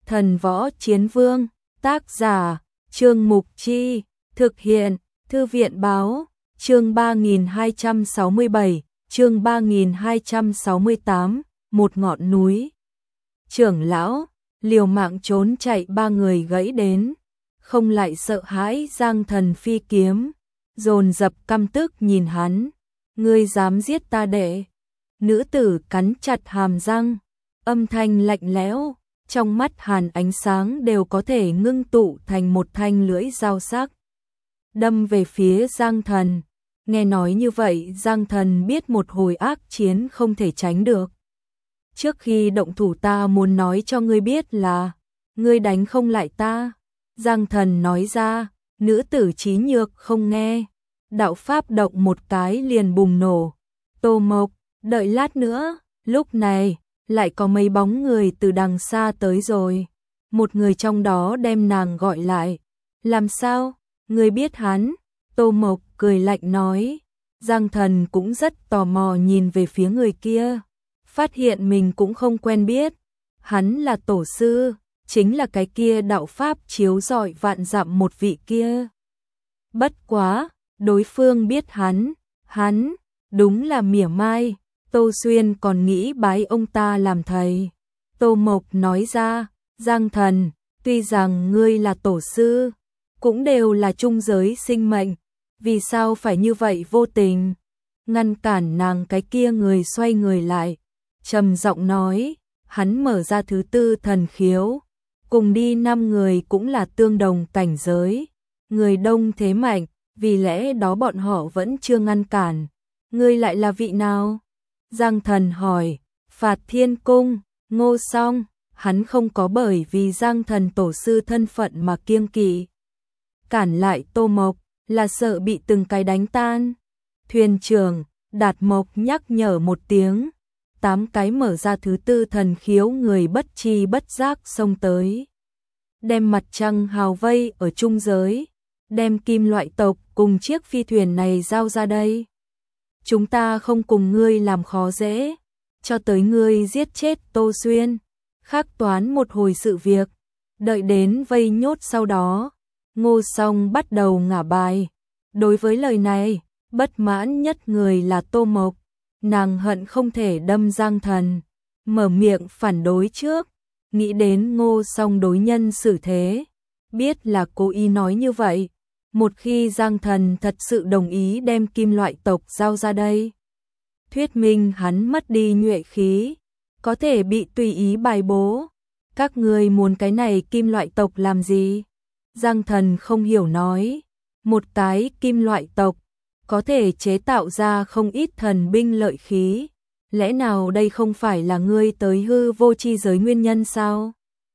Thần Võ Chiến Vương, tác giả, Trương Mục Chi, thực hiện, Thư viện Báo, chương 3267, chương 3268, một ngọn núi. Trưởng lão, liều mạng trốn chạy ba người gãy đến, không lại sợ hãi Giang Thần phi kiếm, dồn dập căm tức nhìn hắn, ngươi dám giết ta đệ? Nữ tử cắn chặt hàm răng, âm thanh lạnh lẽo, trong mắt hàn ánh sáng đều có thể ngưng tụ thành một thanh lưỡi dao sắc, đâm về phía Giang Thần. Nghe nói như vậy, Giang Thần biết một hồi ác chiến không thể tránh được. Trước khi động thủ ta muốn nói cho ngươi biết là, ngươi đánh không lại ta. Giang Thần nói ra, nữ tử trí nhược không nghe. Đạo pháp động một cái liền bùng nổ. Tô Mộc, đợi lát nữa, lúc này, lại có mấy bóng người từ đằng xa tới rồi. Một người trong đó đem nàng gọi lại. Làm sao, ngươi biết hắn? Tô Mộc cười lạnh nói. Giang Thần cũng rất tò mò nhìn về phía người kia. Phát hiện mình cũng không quen biết. Hắn là tổ sư, chính là cái kia đạo pháp chiếu rọi vạn dặm một vị kia. Bất quá, đối phương biết hắn, đúng là mỉa mai. Tô Xuyên còn nghĩ bái ông ta làm thầy. Tô Mộc nói ra, Giang Thần, tuy rằng ngươi là tổ sư, cũng đều là trung giới sinh mệnh, vì sao phải như vậy vô tình? Ngăn cản nàng cái kia người xoay người lại, trầm giọng nói, hắn mở ra thứ tư thần khiếu, cùng đi 5 người cũng là tương đồng cảnh giới, người đông thế mạnh, vì lẽ đó bọn họ vẫn chưa ngăn cản. Ngươi lại là vị nào? Giang Thần hỏi. Phạt Thiên Cung, Ngô Song. Hắn không có bởi vì Giang Thần tổ sư thân phận mà kiêng kỵ. Cản lại Tô Mộc, là sợ bị từng cái đánh tan. Thuyền trưởng, Đạt Mộc nhắc nhở một tiếng. 8 cái mở ra thứ tư thần khiếu người bất tri bất giác xông tới. Đem mặt trăng hào vây ở trung giới. Đem kim loại tộc cùng chiếc phi thuyền này giao ra đây. Chúng ta không cùng ngươi làm khó dễ, cho tới ngươi giết chết Tô Xuyên, khắc toán một hồi sự việc, đợi đến vây nhốt sau đó. Ngô Song bắt đầu ngả bài. Đối với lời này, bất mãn nhất người là Tô Mộc, nàng hận không thể đâm Giang Thần, mở miệng phản đối trước, nghĩ đến Ngô Song đối nhân xử thế, biết là cố ý nói như vậy. Một khi Giang Thần thật sự đồng ý đem kim loại tộc giao ra đây, thuyết minh hắn mất đi nhuệ khí, có thể bị tùy ý bài bố. Các ngươi muốn cái này kim loại tộc làm gì? Giang Thần không hiểu nói. Một cái kim loại tộc có thể chế tạo ra không ít thần binh lợi khí. Lẽ nào đây không phải là ngươi tới hư vô chi giới nguyên nhân sao?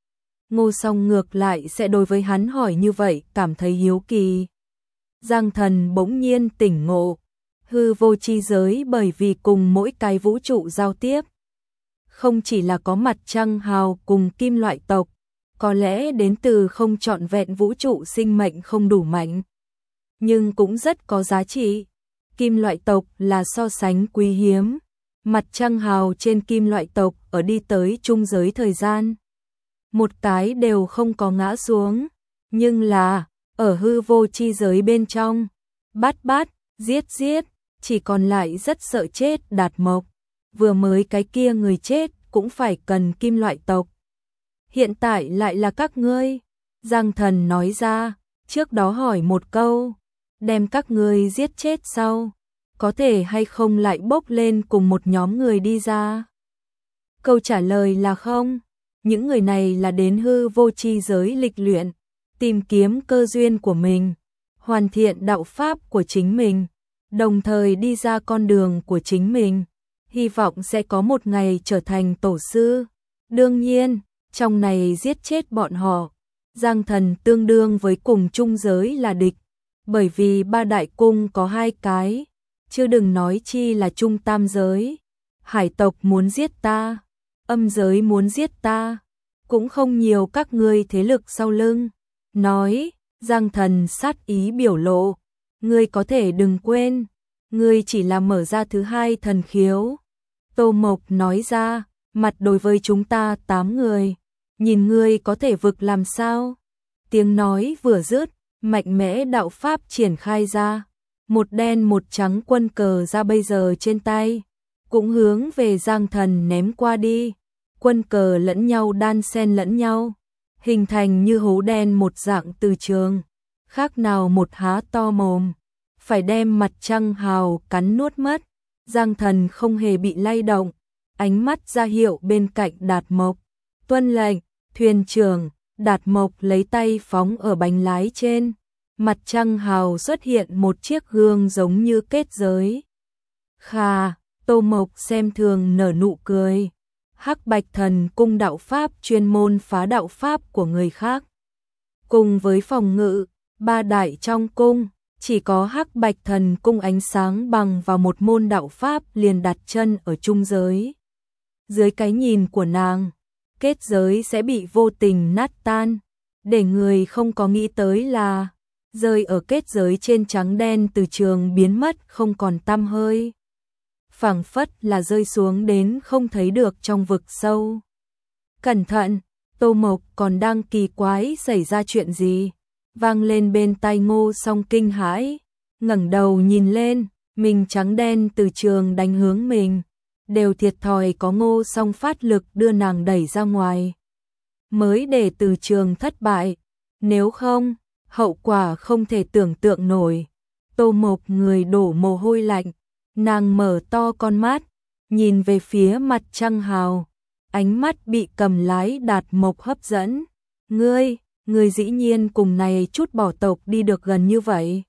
Ngô Song ngược lại sẽ đối với hắn hỏi như vậy cảm thấy hiếu kỳ. Giang Thần bỗng nhiên tỉnh ngộ, hư vô chi giới bởi vì cùng mỗi cái vũ trụ giao tiếp, không chỉ là có mặt trăng hào cùng kim loại tộc, có lẽ đến từ không trọn vẹn vũ trụ sinh mệnh không đủ mạnh, nhưng cũng rất có giá trị. Kim loại tộc là so sánh quý hiếm, mặt trăng hào trên kim loại tộc ở đi tới trung giới thời gian, một cái đều không có ngã xuống, nhưng là ở hư vô chi giới bên trong, bắt, giết, chỉ còn lại rất sợ chết Đạt Mộc. Vừa mới cái kia người chết cũng phải cần kim loại tộc. Hiện tại lại là các ngươi. Giang Thần nói ra, trước đó hỏi một câu, đem các ngươi giết chết sau, có thể hay không lại bốc lên cùng một nhóm người đi ra? Câu trả lời là không. Những người này là đến hư vô chi giới lịch luyện, tìm kiếm cơ duyên của mình, hoàn thiện đạo pháp của chính mình, đồng thời đi ra con đường của chính mình, hy vọng sẽ có một ngày trở thành tổ sư. Đương nhiên, trong này giết chết bọn họ, Giang Thần tương đương với cùng trung giới là địch, bởi vì 3 đại cung có 2 cái, chứ đừng nói chi là trung tam giới. Hải tộc muốn giết ta, âm giới muốn giết ta, cũng không nhiều các ngươi thế lực sau lưng. Nói, Giang Thần sát ý biểu lộ, ngươi có thể đừng quên, ngươi chỉ là mở ra thứ 2 thần khiếu. Tô Mộc nói ra, mặt đối với chúng ta 8 người, nhìn ngươi có thể vực làm sao? Tiếng nói vừa dứt, mạnh mẽ đạo pháp triển khai ra, một đen một trắng quân cờ ra bây giờ trên tay, cũng hướng về Giang Thần ném qua đi. Quân cờ lẫn nhau đan xen lẫn nhau, hình thành như hố đen một dạng từ trường, khác nào một há to mồm, phải đem mặt trăng hào cắn nuốt mất. Giang Thần không hề bị lay động, ánh mắt ra hiệu bên cạnh Đạt Mộc, tuân lệnh, thuyền trưởng. Đạt Mộc lấy tay phóng ở bánh lái trên, mặt trăng hào xuất hiện một chiếc gương giống như kết giới. Khà, Tô Mộc xem thường nở nụ cười. Hắc Bạch Thần Cung đạo pháp chuyên môn phá đạo pháp của người khác. Cùng với phòng ngự, ba đại trong cung, chỉ có Hắc Bạch Thần Cung ánh sáng bằng vào một môn đạo pháp liền đặt chân ở trung giới. Dưới cái nhìn của nàng, kết giới sẽ bị vô tình nát tan, để người không có nghĩ tới là rơi ở kết giới trên trắng đen từ trường biến mất không còn tăm hơi. Phảng phất là rơi xuống đến không thấy được trong vực sâu. Cẩn thận, Tô Mộc còn đang kỳ quái xảy ra chuyện gì, vang lên bên tai Ngô Song kinh hãi, ngẩng đầu nhìn lên, mình trắng đen từ trường đánh hướng mình. Đều thiệt thòi có Ngô Song phát lực đưa nàng đẩy ra ngoài, mới để từ trường thất bại, nếu không, hậu quả không thể tưởng tượng nổi. Tô Mộc người đổ mồ hôi lạnh, nàng mở to con mắt, nhìn về phía mặt trăng hào, ánh mắt bị cầm lái Đạt Mộc hấp dẫn. Ngươi dĩ nhiên cùng này chút bỏ tộc đi được gần như vậy.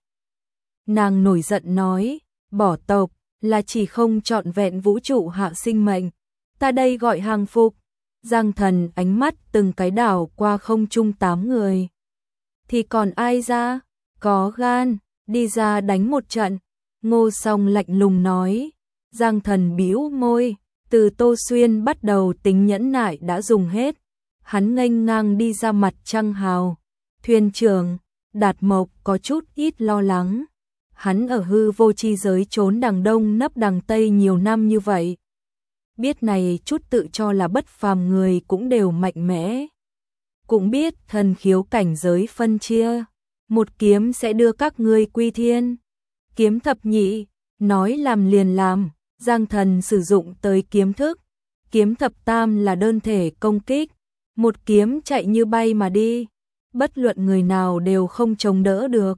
Nàng nổi giận nói, bỏ tộc là chỉ không trọn vẹn vũ trụ hạ sinh mệnh, ta đây gọi hàng phục. Giang Thần ánh mắt từng cái đảo qua không trung 8 người. Thì còn ai ra, có gan, đi ra đánh một trận. Ngô Song lạnh lùng nói. Giang Thần bĩu môi, từ Tô Xuyên bắt đầu tính nhẫn nại đã dùng hết. Hắn nghênh ngang đi ra mặt trăng hào. Thuyền trưởng, Đạt Mộc có chút ít lo lắng. Hắn ở hư vô chi giới trốn đằng đông nấp đằng tây nhiều năm như vậy. Biết này chút tự cho là bất phàm người cũng đều mạnh mẽ. Cũng biết thần khiếu cảnh giới phân chia. Một kiếm sẽ đưa các ngươi quy thiên. Kiếm thập nhị, nói làm liền làm. Giang Thần sử dụng tới kiếm thức. Kiếm thập tam là đơn thể công kích. Một kiếm chạy như bay mà đi. Bất luận người nào đều không chống đỡ được.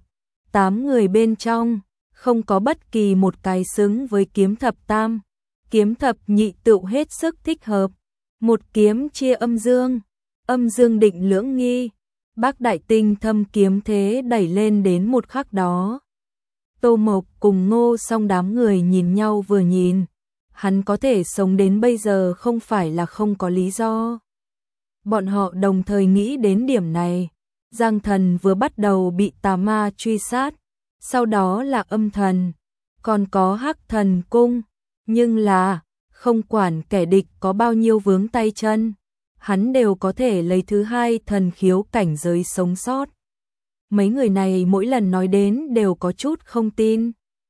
8 người bên trong, không có bất kỳ một cái xứng với kiếm thập tam. Kiếm thập nhị tựu hết sức thích hợp. Một kiếm chia âm dương định lưỡng nghi. Bác đại tinh thâm kiếm thế đẩy lên đến một khắc đó. Tô Mộc cùng Ngô Song đám người nhìn nhau vừa nhìn. Hắn có thể sống đến bây giờ không phải là không có lý do. Bọn họ đồng thời nghĩ đến điểm này. Giang Thần vừa bắt đầu bị tà ma truy sát, sau đó là âm thần, còn có Hắc Thần Cung, nhưng là không quản kẻ địch có bao nhiêu vướng tay chân, hắn đều có thể lấy thứ hai thần khiếu cảnh giới sống sót. Mấy người này mỗi lần nói đến đều có chút không tin.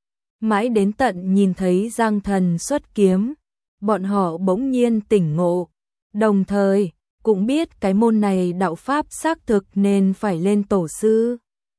Mãi đến tận nhìn thấy Giang Thần xuất kiếm, bọn họ bỗng nhiên tỉnh ngộ, đồng thời cũng biết cái môn này đạo pháp xác thực nên phải lên tổ sư.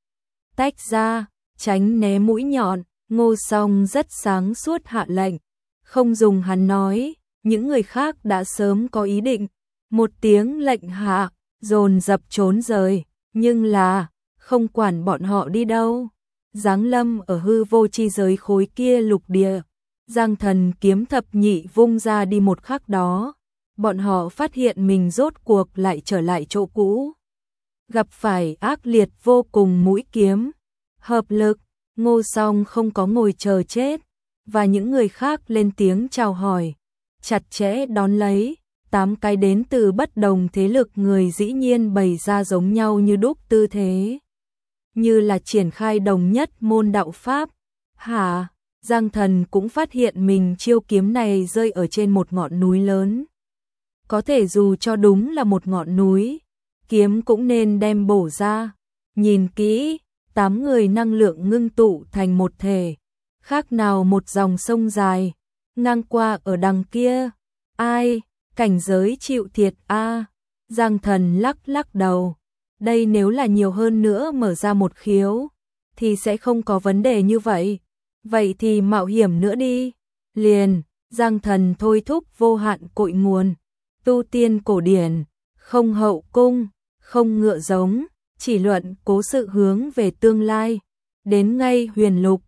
Tách ra, tránh né mũi nhọn, Ngô Song rất sáng suốt hạ lệnh. Không dùng hắn nói, những người khác đã sớm có ý định. Một tiếng lệnh hạ, dồn dập trốn rời, nhưng là không quản bọn họ đi đâu. Giáng lâm ở hư vô chi giới khối kia lục địa. Giang Thần kiếm thập nhị vung ra đi một khắc đó. Bọn họ phát hiện mình rốt cuộc lại trở lại chỗ cũ. Gặp phải ác liệt vô cùng mũi kiếm. Hợp lực, Ngô Song không có ngồi chờ chết. Và những người khác lên tiếng chào hỏi. Chặt chẽ đón lấy. 8 cái đến từ bất đồng thế lực người dĩ nhiên bày ra giống nhau như đúc tư thế. Như là triển khai đồng nhất môn đạo pháp. Hả? Giang Thần cũng phát hiện mình chiêu kiếm này rơi ở trên một ngọn núi lớn. Có thể dù cho đúng là một ngọn núi, kiếm cũng nên đem bổ ra. Nhìn kỹ, 8 người năng lượng ngưng tụ thành một thể, khác nào một dòng sông dài, ngang qua ở đằng kia. Ai, cảnh giới chịu thiệt a. Giang Thần lắc lắc đầu, đây nếu là nhiều hơn nữa mở ra một khiếu, thì sẽ không có vấn đề như vậy. Vậy thì mạo hiểm nữa đi. Liền, Giang Thần thôi thúc vô hạn cội nguồn, tu tiên cổ điển, không hậu cung, không ngựa giống, chỉ luận cố sự hướng về tương lai. Đến ngay huyền lục,